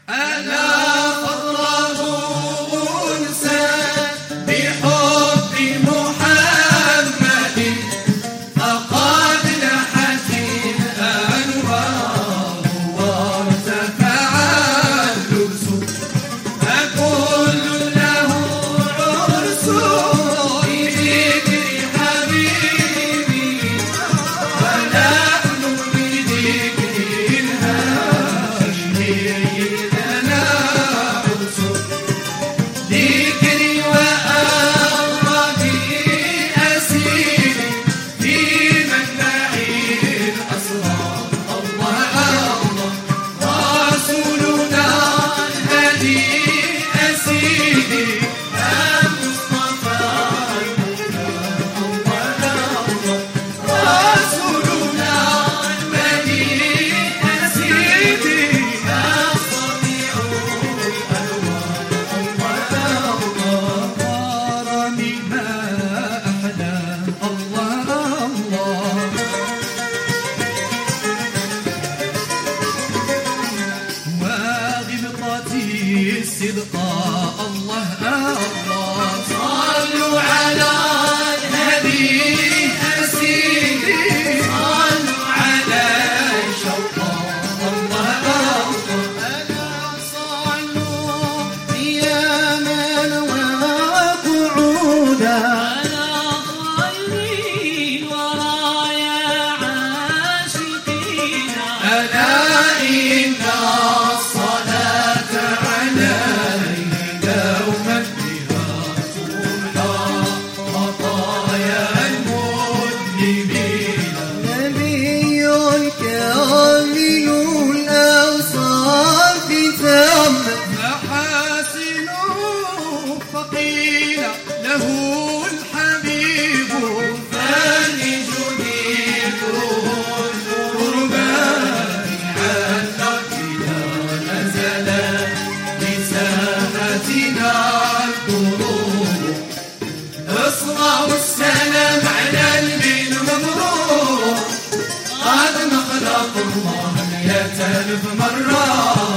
ألا فضله أنسى بحب محمد فقد لحت الأنوار وارتفع اللبس فكل له عرس بذكر حبيبي ونحن بذكر الهاشمي لنا عرس ذكري وأغربي أسيري في منبع الأسرار الله الله رسولنا الهدي أسيري المصطفى رسولنا الهدي أسيري الصديع غارني ما أحلى الله الله وغبطتي الصدق الله الله صلوا على النبي أسيدي صلوا على شوق الله ألا صلوا قياما وقعودا على خير ورايا عاشقين ألا إن الصلاة عليه دوما بها تمحى خطايا المذنبين نبي كامل الأوصاف ثم محاسن فقيل له الحبيب فانج ذكره القربان علق إذا نزل بساحتنا الدروب اصغوا السلام على البن مبروك قد مخلق الله 100,000 مرة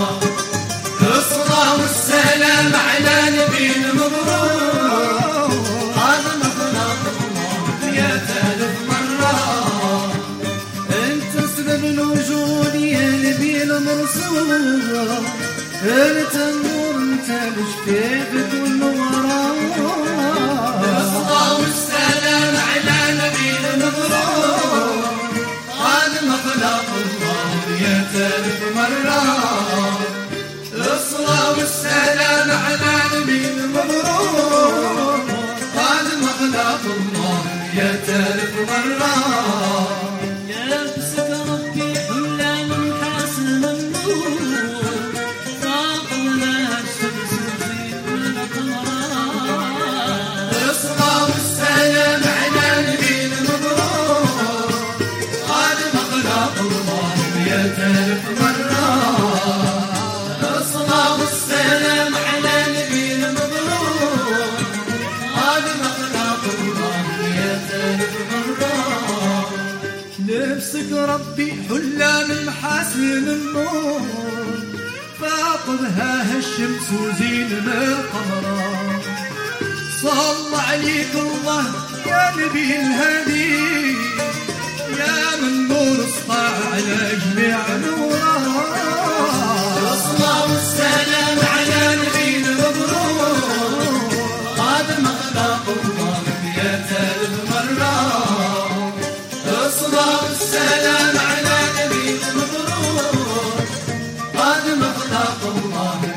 اصغوا السلام على نبي المبروك قد مخلق الله 100,000 مرة أنت سبب الوجود يا نبي المرسول أنت النور أنت مشتاق والنوران اصغوا السلام على نبي المبروك قد مخلق الله 100,000 مرة اصغوا السلام على نبي المبروك قد مخلق الله 100,000 مرة لابسك ربي حلا من حسن النور فاقنا الشمس وزيد القمران اصغوا السلام على نبي المبروك قد مخلق الله 100,000 مرة اصغوا السلام على نبي المبروك قد مخلق الله 100,000 مرة لبسك ربي حلا من محاسن النور فاقدها الشمس وزين القمران صلى عليك الله يا نبي الهدي يا من نور سطع على جميع نوران اصغوا السلام على نبي المبروك قد مخلق الله 100,000 مرة اصغوا السلام على نبي المبروك قد مخلق الله